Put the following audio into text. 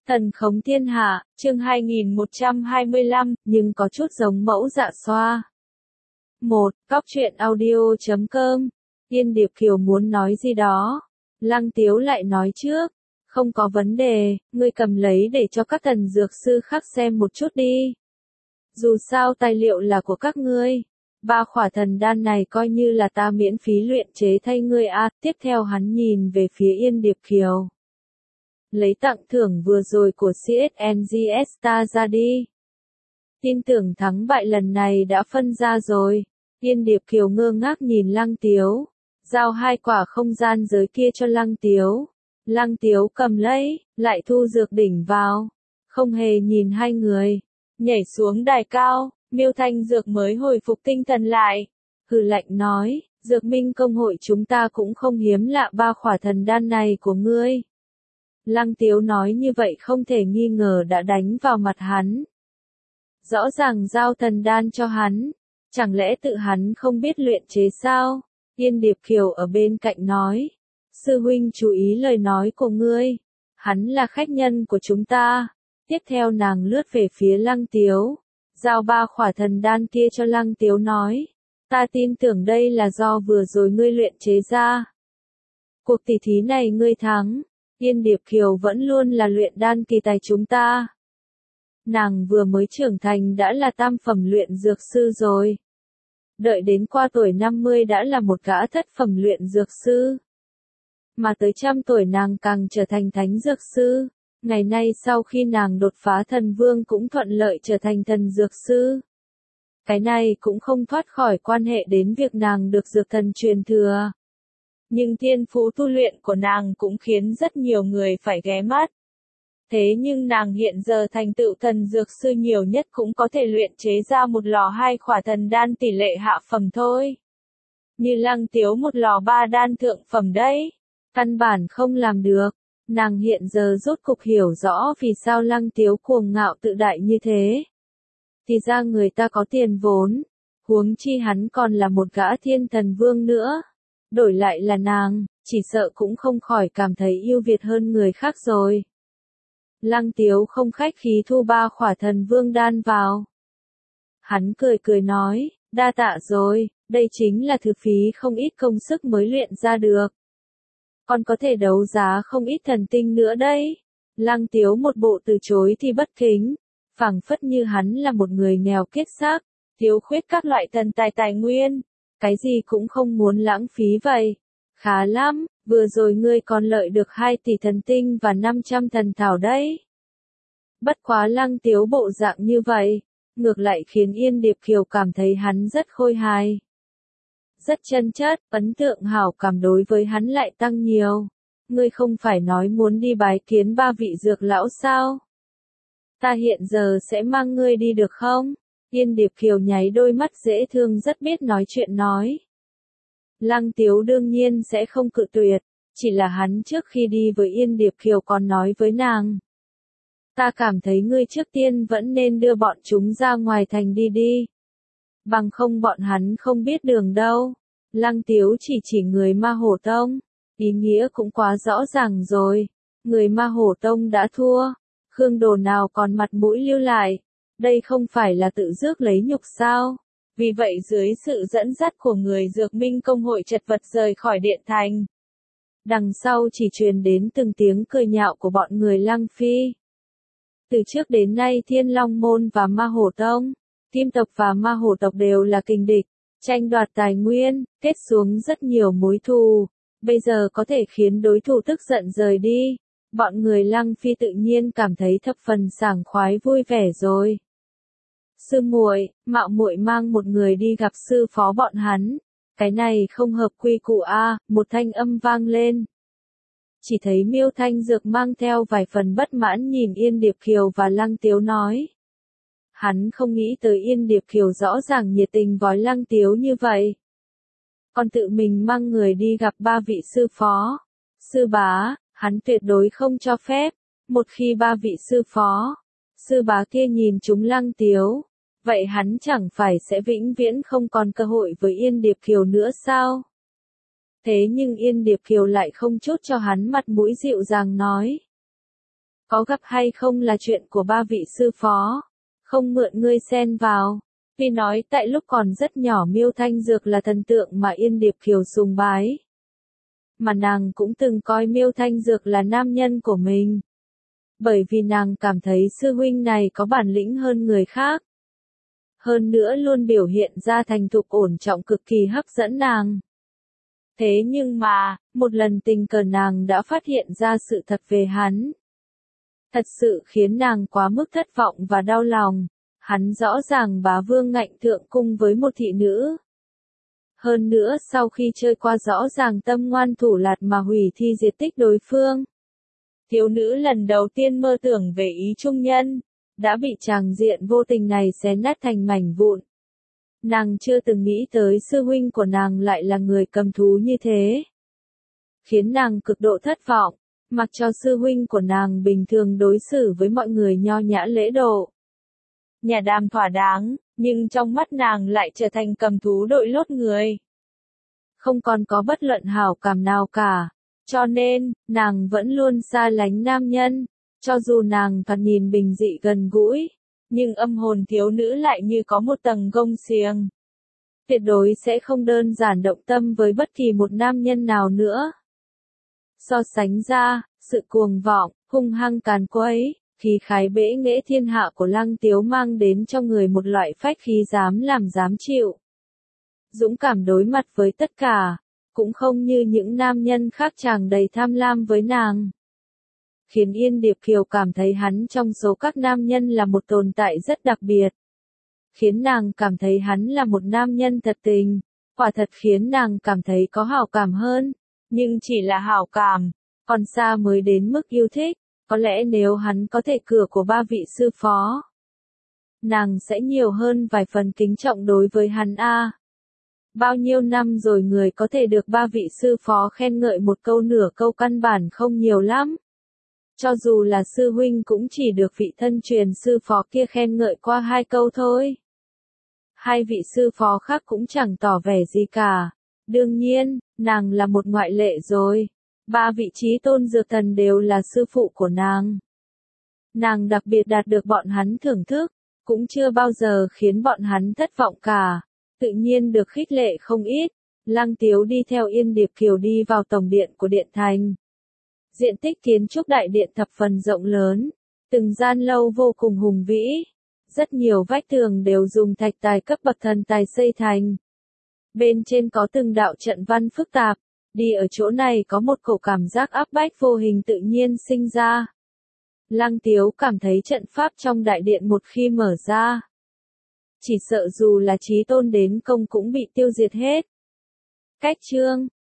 Thần khống thiên hạ, chương 2125, nhưng có chút giống mẫu dạ xoa. 1. Cóc truyện audio.com. Yên Điệp Kiều muốn nói gì đó. Lăng Tiếu lại nói trước. Không có vấn đề, ngươi cầm lấy để cho các thần dược sư khác xem một chút đi. Dù sao tài liệu là của các ngươi. 3 khỏa thần đan này coi như là ta miễn phí luyện chế thay ngươi a. Tiếp theo hắn nhìn về phía Yên Điệp Kiều. Lấy tặng thưởng vừa rồi của CSNGS ta ra đi. Tin tưởng thắng bại lần này đã phân ra rồi. Yên Điệp Kiều ngơ ngác nhìn Lăng Tiếu. Giao 2 quả không gian giới kia cho Lăng Tiếu. Lăng Tiếu cầm lấy, lại thu dược đỉnh vào. Không hề nhìn hai người. Nhảy xuống đài cao, Miêu Thanh Dược mới hồi phục tinh thần lại. Hừ lạnh nói, Dược Minh Công hội chúng ta cũng không hiếm lạ 3 khỏa thần đan này của ngươi. Lăng Tiếu nói như vậy không thể nghi ngờ đã đánh vào mặt hắn. Rõ ràng giao thần đan cho hắn. Chẳng lẽ tự hắn không biết luyện chế sao? Yên Điệp Kiều ở bên cạnh nói. Sư huynh chú ý lời nói của ngươi. Hắn là khách nhân của chúng ta. Tiếp theo nàng lướt về phía Lăng Tiếu. Giao 3 khỏa thần đan kia cho Lăng Tiếu nói. Ta tin tưởng đây là do vừa rồi ngươi luyện chế ra. Cuộc tỷ thí này ngươi thắng. Yên Điệp Kiều vẫn luôn là luyện đan kỳ tài chúng ta. Nàng vừa mới trưởng thành đã là tam phẩm luyện dược sư rồi. Đợi đến qua tuổi 50 đã là một gã thất phẩm luyện dược sư. Mà tới 100 tuổi nàng càng trở thành thánh dược sư. Ngày nay sau khi nàng đột phá thần vương cũng thuận lợi trở thành thần dược sư. Cái này cũng không thoát khỏi quan hệ đến việc nàng được dược thần truyền thừa. Nhưng thiên phú tu luyện của nàng cũng khiến rất nhiều người phải ghé mắt. Thế nhưng nàng hiện giờ thành tựu thần dược sư nhiều nhất cũng có thể luyện chế ra một lò 2 khỏa thần đan tỷ lệ hạ phẩm thôi. Như Lăng Tiếu một lò 3 đan thượng phẩm đấy. Căn bản không làm được. Nàng hiện giờ rốt cục hiểu rõ vì sao Lăng Tiếu cuồng ngạo tự đại như thế. Thì ra người ta có tiền vốn. Huống chi hắn còn là một gã thiên thần vương nữa. Đổi lại là nàng, chỉ sợ cũng không khỏi cảm thấy yêu Việt hơn người khác rồi. Lăng Tiếu không khách khí thu 3 khỏa thần vương đan vào. Hắn cười cười nói, đa tạ rồi, đây chính là thứ phí không ít công sức mới luyện ra được. Còn có thể đấu giá không ít thần tinh nữa đấy. Lăng Tiếu một bộ từ chối thì bất kính, phảng phất như hắn là một người nghèo kiết xác, thiếu khuyết các loại thần tài nguyên. Cái gì cũng không muốn lãng phí vậy. Khá lắm, vừa rồi ngươi còn lợi được 2 tỷ thần tinh và 500 thần thảo đấy. Bất quá Lăng Tiếu bộ dạng như vậy, ngược lại khiến Yên Điệp Kiều cảm thấy hắn rất khôi hài. Rất chân chất, ấn tượng hảo cảm đối với hắn lại tăng nhiều. Ngươi không phải nói muốn đi bái kiến 3 vị dược lão sao? Ta hiện giờ sẽ mang ngươi đi được không? Yên Điệp Kiều nháy đôi mắt dễ thương rất biết nói chuyện nói. Lăng Tiếu đương nhiên sẽ không cự tuyệt, chỉ là hắn trước khi đi với Yên Điệp Kiều còn nói với nàng. Ta cảm thấy ngươi trước tiên vẫn nên đưa bọn chúng ra ngoài thành đi. Bằng không bọn hắn không biết đường đâu. Lăng Tiếu chỉ người Ma Hổ Tông. Ý nghĩa cũng quá rõ ràng rồi. Người Ma Hổ Tông đã thua. Khương Đồ nào còn mặt mũi lưu lại. Đây không phải là tự rước lấy nhục sao? Vì vậy dưới sự dẫn dắt của người Dược Minh Công hội chật vật rời khỏi điện thành. Đằng sau chỉ truyền đến từng tiếng cười nhạo của bọn người Lăng Phi. Từ trước đến nay Thiên Long Môn và Ma Hổ Tông, Kim tộc và Ma Hổ tộc đều là kình địch, tranh đoạt tài nguyên, kết xuống rất nhiều mối thù. Bây giờ có thể khiến đối thủ tức giận rời đi. Bọn người Lăng Phi tự nhiên cảm thấy thập phần sảng khoái vui vẻ rồi. Sư muội, mạo muội mang một người đi gặp sư phó bọn hắn. Cái này không hợp quy củ a, một thanh âm vang lên. Chỉ thấy Miêu Thanh Dược mang theo vài phần bất mãn nhìn Yên Điệp Kiều và Lăng Tiếu nói. Hắn không nghĩ tới Yên Điệp Kiều rõ ràng nhiệt tình vói Lăng Tiếu như vậy. Còn tự mình mang người đi gặp 3 vị sư phó. Sư bá, hắn tuyệt đối không cho phép. Một khi 3 vị sư phó, sư bá kia nhìn chúng Lăng Tiếu, vậy hắn chẳng phải sẽ vĩnh viễn không còn cơ hội với Yên Điệp Kiều nữa sao? Thế nhưng Yên Điệp Kiều lại không chút cho hắn mặt mũi dịu dàng nói. Có gặp hay không là chuyện của ba vị sư phó, không mượn ngươi xen vào. Vì nói tại lúc còn rất nhỏ Miêu Thanh Dược là thần tượng mà Yên Điệp Kiều sùng bái. Mà nàng cũng từng coi Miêu Thanh Dược là nam nhân của mình. Bởi vì nàng cảm thấy sư huynh này có bản lĩnh hơn người khác. Hơn nữa luôn biểu hiện ra thành thục ổn trọng cực kỳ hấp dẫn nàng. Thế nhưng mà, một lần tình cờ nàng đã phát hiện ra sự thật về hắn. Thật sự khiến nàng quá mức thất vọng và đau lòng. Hắn rõ ràng bá vương ngạnh thượng cung với một thị nữ. Hơn nữa sau khi chơi qua rõ ràng tâm ngoan thủ lạt mà hủy thi diệt tích đối phương. Thiếu nữ lần đầu tiên mơ tưởng về ý trung nhân, đã bị tràng diện vô tình này xé nát thành mảnh vụn. Nàng chưa từng nghĩ tới sư huynh của nàng lại là người cầm thú như thế. Khiến nàng cực độ thất vọng, mặc cho sư huynh của nàng bình thường đối xử với mọi người nho nhã lễ độ. Nhà đàm thỏa đáng, nhưng trong mắt nàng lại trở thành cầm thú đội lốt người. Không còn có bất luận hảo cảm nào cả. Cho nên, nàng vẫn luôn xa lánh nam nhân. Cho dù nàng thoạt nhìn bình dị gần gũi, nhưng âm hồn thiếu nữ lại như có một tầng gông xiềng. Tuyệt đối sẽ không đơn giản động tâm với bất kỳ một nam nhân nào nữa. So sánh ra, sự cuồng vọng, hung hăng càn quấy, khí khái bẽ nghễ thiên hạ của Lăng Tiếu mang đến cho người một loại phách khí dám làm dám chịu. Dũng cảm đối mặt với tất cả, cũng không như những nam nhân khác tràn đầy tham lam với nàng. Khiến Yên Điệp Kiều cảm thấy hắn trong số các nam nhân là một tồn tại rất đặc biệt. Khiến nàng cảm thấy hắn là một nam nhân thật tình, quả thật khiến nàng cảm thấy có hảo cảm hơn, nhưng chỉ là hảo cảm, còn xa mới đến mức yêu thích. Có lẽ nếu hắn có thể cửa của ba vị sư phó, nàng sẽ nhiều hơn vài phần kính trọng đối với hắn a. Bao nhiêu năm rồi người có thể được ba vị sư phó khen ngợi một câu nửa câu căn bản không nhiều lắm. Cho dù là sư huynh cũng chỉ được vị thân truyền sư phó kia khen ngợi qua 2 câu thôi. 2 vị sư phó khác cũng chẳng tỏ vẻ gì cả. Đương nhiên, nàng là một ngoại lệ rồi. 3 vị trí tôn dược thần đều là sư phụ của nàng. Nàng đặc biệt đạt được bọn hắn thưởng thức, cũng chưa bao giờ khiến bọn hắn thất vọng cả. Tự nhiên được khích lệ không ít. Lăng Tiếu đi theo Yên Điệp Kiều đi vào tổng điện của điện thành. Diện tích kiến trúc đại điện thập phần rộng lớn, từng gian lâu vô cùng hùng vĩ. Rất nhiều vách tường đều dùng thạch tài cấp bậc thần tài xây thành. Bên trên có từng đạo trận văn phức tạp. Đi ở chỗ này có một cổ cảm giác áp bách vô hình tự nhiên sinh ra. Lăng Tiếu cảm thấy trận pháp trong đại điện một khi mở ra, chỉ sợ dù là chí tôn đến công cũng bị tiêu diệt hết. Cách chương